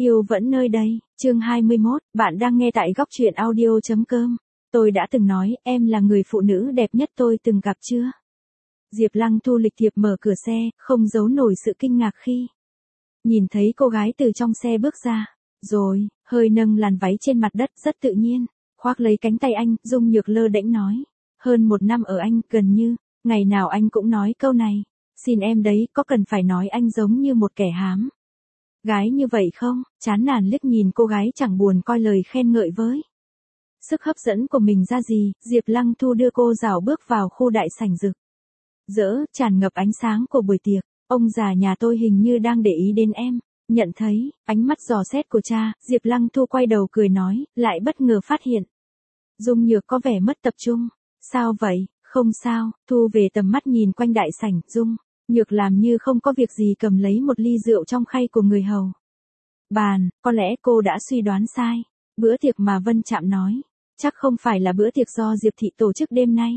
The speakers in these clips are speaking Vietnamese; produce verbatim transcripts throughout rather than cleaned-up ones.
Yêu vẫn nơi đây, chương hai mươi mốt, bạn đang nghe tại góc truyện audio.com. Tôi đã từng nói, em là người phụ nữ đẹp nhất tôi từng gặp chưa? Diệp Lăng Thu lịch thiệp mở cửa xe, không giấu nổi sự kinh ngạc khi nhìn thấy cô gái từ trong xe bước ra, rồi, hơi nâng làn váy trên mặt đất rất tự nhiên, khoác lấy cánh tay anh, Dung Nhược lơ đễnh nói. Hơn một năm ở anh, gần như, ngày nào anh cũng nói câu này. Xin em đấy, có cần phải nói anh giống như một kẻ hám gái như vậy không? Chán nản liếc nhìn cô gái chẳng buồn coi lời khen ngợi với sức hấp dẫn của mình ra gì, Diệp Lăng Thu đưa cô rảo bước vào khu đại sảnh rực rỡ, tràn ngập ánh sáng của buổi tiệc. Ông già nhà tôi hình như đang để ý đến em. Nhận thấy ánh mắt dò xét của cha, Diệp Lăng Thu quay đầu cười nói, lại bất ngờ phát hiện Dung Nhược có vẻ mất tập trung. Sao vậy? Không sao. Thu về tầm mắt nhìn quanh đại sảnh, Dung Nhược làm như không có việc gì cầm lấy một ly rượu trong khay của người hầu bàn. Có lẽ cô đã suy đoán sai. Bữa tiệc mà Vân Trạm nói, chắc không phải là bữa tiệc do Diệp Thị tổ chức đêm nay.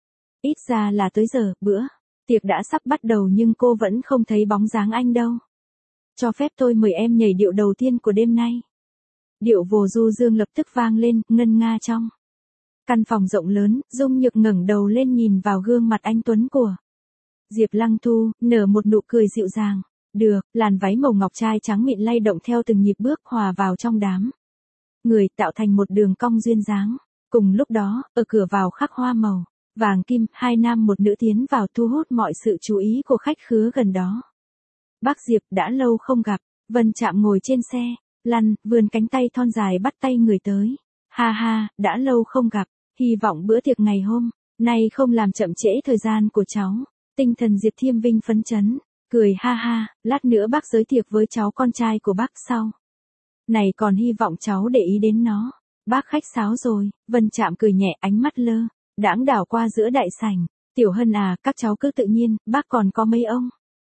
Ít ra là tới giờ, bữa tiệc đã sắp bắt đầu nhưng cô vẫn không thấy bóng dáng anh đâu. Cho phép tôi mời em nhảy điệu đầu tiên của đêm nay. Điệu vồ du dương lập tức vang lên, ngân nga trong căn phòng rộng lớn. Dung Nhược ngẩng đầu lên nhìn vào gương mặt anh tuấn của Diệp Lăng Thu, nở một nụ cười dịu dàng. Được, làn váy màu ngọc trai trắng mịn lay động theo từng nhịp bước hòa vào trong đám người, tạo thành một đường cong duyên dáng. Cùng lúc đó, ở cửa vào khắc hoa màu vàng kim, hai nam một nữ tiến vào thu hút mọi sự chú ý của khách khứa gần đó. Bác Diệp, đã lâu không gặp. Vân Trạm ngồi trên xe lăn, vươn cánh tay thon dài bắt tay người tới. Ha ha, đã lâu không gặp, hy vọng bữa tiệc ngày hôm nay không làm chậm trễ thời gian của cháu. Tinh thần Diệp Thiêm Vinh phấn chấn, cười ha ha, lát nữa bác giới thiệu với cháu con trai của bác sau. Này còn hy vọng cháu để ý đến nó. Bác khách sáo rồi. Vân Trạm cười nhẹ, ánh mắt lơ đãng đảo qua giữa đại sảnh. Tiểu Hân à, các cháu cứ tự nhiên, bác còn có mấy ông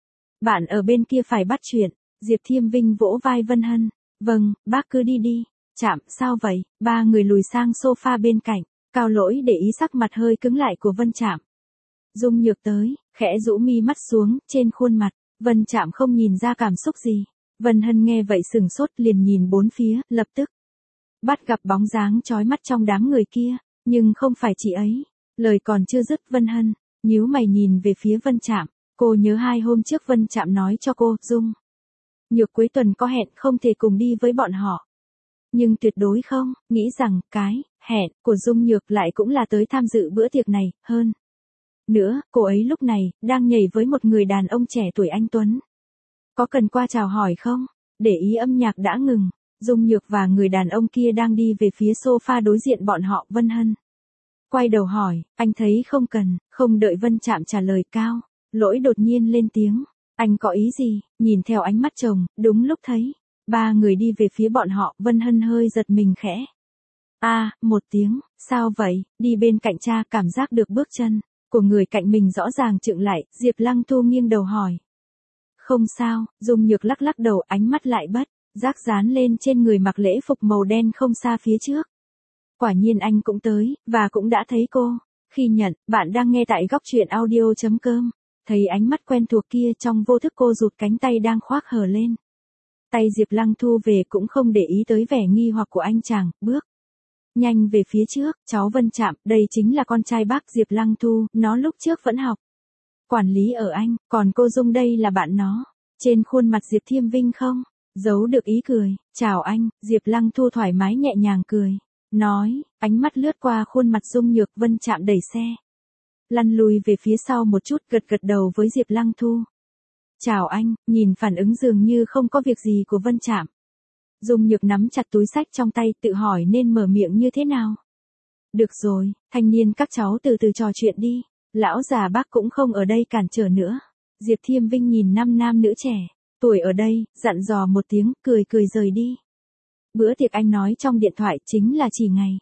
bạn ở bên kia phải bắt chuyện. Diệp Thiêm Vinh vỗ vai Vân Hân. Vâng, bác cứ đi đi. Trạm, sao vậy? Ba người lùi sang sofa bên cạnh. Cao Lỗi để ý sắc mặt hơi cứng lại của Vân Trạm. Dung Nhược tới, khẽ rũ mi mắt xuống, trên khuôn mặt Vân Trạm không nhìn ra cảm xúc gì. Vân Hân nghe vậy sừng sốt, liền nhìn bốn phía, lập tức bắt gặp bóng dáng chói mắt trong đám người kia, nhưng không phải chị ấy. Lời còn chưa dứt, Vân Hân nhíu mày nhìn về phía Vân Trạm. Cô nhớ hai hôm trước Vân Trạm nói cho cô, Dung Nhược cuối tuần có hẹn, không thể cùng đi với bọn họ. Nhưng tuyệt đối không nghĩ rằng cái hẹn của Dung Nhược lại cũng là tới tham dự bữa tiệc này. Hơn nữa, cô ấy lúc này đang nhảy với một người đàn ông trẻ tuổi anh tuấn. Có cần qua chào hỏi không? Để ý âm nhạc đã ngừng, Dung Nhược và người đàn ông kia đang đi về phía sofa đối diện bọn họ. Vân Hân quay đầu hỏi, anh thấy không cần. Không đợi Vân Trạm trả lời, Cao Lỗi đột nhiên lên tiếng. Anh có ý gì? Nhìn theo ánh mắt chồng, đúng lúc thấy ba người đi về phía bọn họ, Vân Hân hơi giật mình khẽ. A, à, một tiếng. Sao vậy? Đi bên cạnh cha, cảm giác được bước chân của người cạnh mình rõ ràng chững lại. Diệp Lăng Thu nghiêng đầu hỏi. Không sao. Dung Nhược lắc lắc đầu, ánh mắt lại bất giác dán lên trên người mặc lễ phục màu đen không xa phía trước. Quả nhiên anh cũng tới, và cũng đã thấy cô. Khi nhận, bạn đang nghe tại góc truyện audio.com. Thấy ánh mắt quen thuộc kia, trong vô thức cô rụt cánh tay đang khoác hở lên tay Diệp Lăng Thu về, cũng không để ý tới vẻ nghi hoặc của anh chàng, bước nhanh về phía trước. Cháu Vân Trạm, đây chính là con trai bác Diệp Lăng Thu, nó lúc trước vẫn học quản lý ở Anh, còn cô Dung đây là bạn nó. Trên khuôn mặt Diệp Thiêm Vinh không giấu được ý cười. Chào anh. Diệp Lăng Thu thoải mái nhẹ nhàng cười nói, ánh mắt lướt qua khuôn mặt Dung Nhược. Vân Trạm đẩy xe lăn lùi về phía sau một chút, gật gật đầu với Diệp Lăng Thu. Chào anh. Nhìn phản ứng dường như không có việc gì của Vân Trạm, Dung Nhược nắm chặt túi xách trong tay, tự hỏi nên mở miệng như thế nào. Được rồi, thanh niên, các cháu từ từ trò chuyện đi. Lão già bác cũng không ở đây cản trở nữa. Diệp Thiêm Vinh nhìn năm nam nữ trẻ tuổi ở đây, dặn dò một tiếng, cười cười rời đi. Bữa tiệc anh nói trong điện thoại chính là chỉ ngày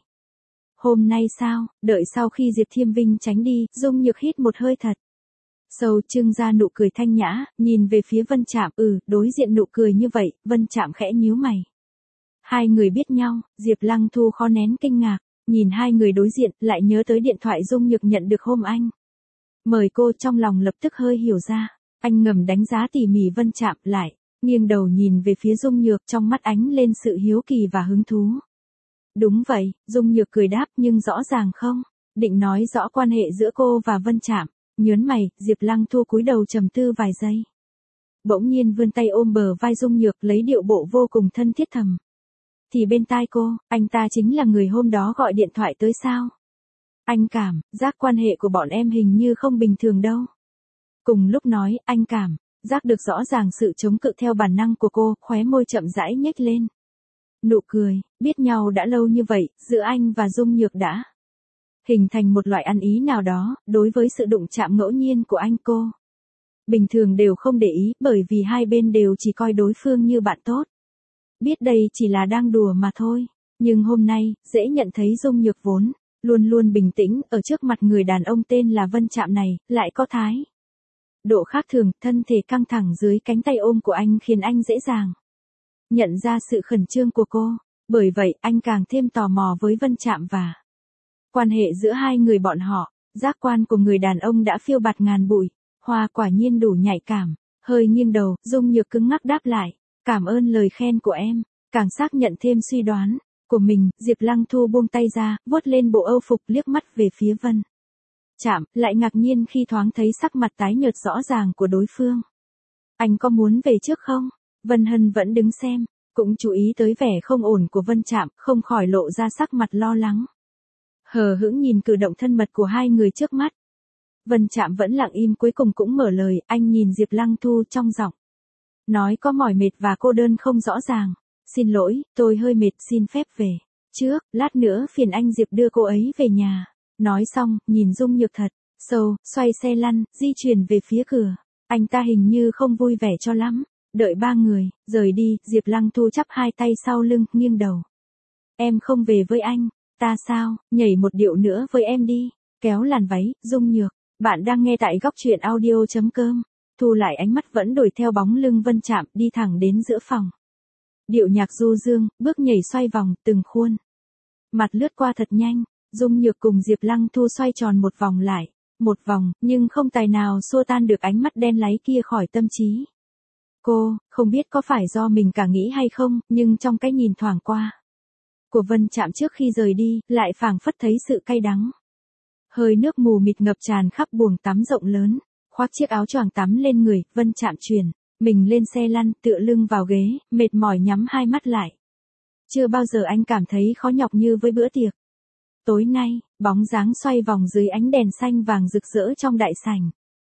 hôm nay sao? Đợi sau khi Diệp Thiêm Vinh tránh đi, Dung Nhược hít một hơi thật sâu, trưng ra nụ cười thanh nhã, nhìn về phía Vân Trạm. Ừ, đối diện nụ cười như vậy, Vân Trạm khẽ nhíu mày. Hai người biết nhau. Diệp Lăng Thu khó nén kinh ngạc, nhìn hai người đối diện, lại nhớ tới điện thoại Dung Nhược nhận được hôm anh mời cô, trong lòng lập tức hơi hiểu ra. Anh ngầm đánh giá tỉ mỉ Vân Trạm, lại nghiêng đầu nhìn về phía Dung Nhược, trong mắt ánh lên sự hiếu kỳ và hứng thú. Đúng vậy, Dung Nhược cười đáp, nhưng rõ ràng không, định nói rõ quan hệ giữa cô và Vân Trạm. Nhớn mày, Diệp Lăng Thu cúi đầu trầm tư vài giây. Bỗng nhiên vươn tay ôm bờ vai Dung Nhược, lấy điệu bộ vô cùng thân thiết thầm. Thì bên tai cô, anh ta chính là người hôm đó gọi điện thoại tới sao? Anh cảm giác quan hệ của bọn em hình như không bình thường đâu. Cùng lúc nói, anh cảm giác được rõ ràng sự chống cự theo bản năng của cô, khóe môi chậm rãi nhếch lên. Nụ cười, biết nhau đã lâu như vậy, giữa anh và Dung Nhược đã hình thành một loại ăn ý nào đó, đối với sự đụng chạm ngẫu nhiên của anh cô. Bình thường đều không để ý, bởi vì hai bên đều chỉ coi đối phương như bạn tốt. Biết đây chỉ là đang đùa mà thôi, nhưng hôm nay, dễ nhận thấy Dung Nhược vốn luôn luôn bình tĩnh, ở trước mặt người đàn ông tên là Vân Trạm này, lại có thái độ khác thường, thân thể căng thẳng dưới cánh tay ôm của anh khiến anh dễ dàng nhận ra sự khẩn trương của cô. Bởi vậy, anh càng thêm tò mò với Vân Trạm và quan hệ giữa hai người bọn họ. Giác quan của người đàn ông đã phiêu bạt ngàn bụi, Hoa quả nhiên đủ nhạy cảm. Hơi nghiêng đầu, Dung Nhược cứng ngắc đáp lại. Cảm ơn lời khen của em. Càng xác nhận thêm suy đoán của mình, Diệp Lăng Thu buông tay ra, vuốt lên bộ âu phục, liếc mắt về phía Vân Trạm, lại ngạc nhiên khi thoáng thấy sắc mặt tái nhợt rõ ràng của đối phương. Anh có muốn về trước không? Vân Hân vẫn đứng xem, cũng chú ý tới vẻ không ổn của Vân Trạm, không khỏi lộ ra sắc mặt lo lắng. Hờ hững nhìn cử động thân mật của hai người trước mắt. Vân Trạm vẫn lặng im, cuối cùng cũng mở lời, anh nhìn Diệp Lăng Thu trong giọng nói có mỏi mệt và cô đơn không rõ ràng. Xin lỗi, tôi hơi mệt, xin phép về trước, lát nữa phiền anh Diệp đưa cô ấy về nhà. Nói xong, nhìn Dung Nhược thật sâu, xoay xe lăn, di chuyển về phía cửa. Anh ta hình như không vui vẻ cho lắm. Đợi ba người rời đi, Diệp Lăng Thu chắp hai tay sau lưng, nghiêng đầu. Em không về với anh, ta sao, nhảy một điệu nữa với em đi. Kéo làn váy, Dung Nhược. Bạn đang nghe tại góc truyện audio chấm com. Thu lại ánh mắt vẫn đuổi theo bóng lưng Vân Trạm, đi thẳng đến giữa phòng. Điệu nhạc du dương, bước nhảy xoay vòng, từng khuôn mặt lướt qua thật nhanh. Dung Nhược cùng Diệp Lăng Thu xoay tròn một vòng lại, một vòng, nhưng không tài nào xua tan được ánh mắt đen láy kia khỏi tâm trí. Cô, không biết có phải do mình cả nghĩ hay không, nhưng trong cái nhìn thoảng qua của Vân Trạm trước khi rời đi, lại phảng phất thấy sự cay đắng. Hơi nước mù mịt ngập tràn khắp buồng tắm rộng lớn, khoác chiếc áo choàng tắm lên người, Vân Trạm chuyển mình lên xe lăn, tựa lưng vào ghế, mệt mỏi nhắm hai mắt lại. Chưa bao giờ anh cảm thấy khó nhọc như với bữa tiệc tối nay. Bóng dáng xoay vòng dưới ánh đèn xanh vàng rực rỡ trong đại sảnh.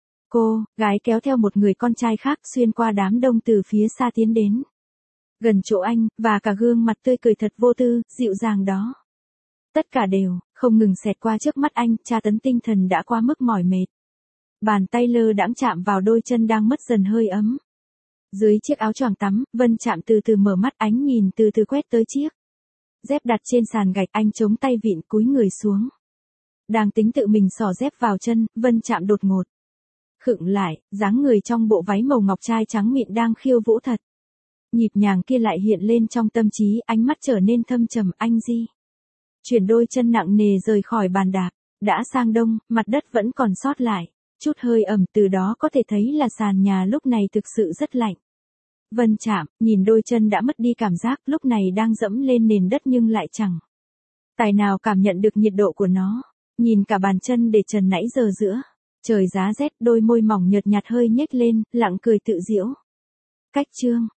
Cô, gái kéo theo một người con trai khác xuyên qua đám đông từ phía xa tiến đến gần chỗ anh, và cả gương mặt tươi cười thật vô tư, dịu dàng đó. Tất cả đều không ngừng xẹt qua trước mắt anh, tra tấn tinh thần đã quá mức mỏi mệt. Bàn tay lơ đãng chạm vào đôi chân đang mất dần hơi ấm. Dưới chiếc áo choàng tắm, Vân Trạm từ từ mở mắt, ánh nhìn từ từ quét tới chiếc dép đặt trên sàn gạch, anh chống tay vịn cúi người xuống. Đang tính tự mình xỏ dép vào chân, Vân Trạm đột ngột khựng lại, dáng người trong bộ váy màu ngọc trai trắng mịn đang khiêu vũ thật nhịp nhàng kia lại hiện lên trong tâm trí, ánh mắt trở nên thâm trầm. Anh di chuyển đôi chân nặng nề rời khỏi bàn đạp. Đã sang đông, mặt đất vẫn còn sót lại chút hơi ẩm, từ đó có thể thấy là sàn nhà lúc này thực sự rất lạnh. Vân Trạm nhìn đôi chân đã mất đi cảm giác, lúc này đang dẫm lên nền đất nhưng lại chẳng tài nào cảm nhận được nhiệt độ của nó. Nhìn cả bàn chân để trần nãy giờ giữa trời giá rét, đôi môi mỏng nhợt nhạt hơi nhếch lên, lặng cười tự giễu. Cách chương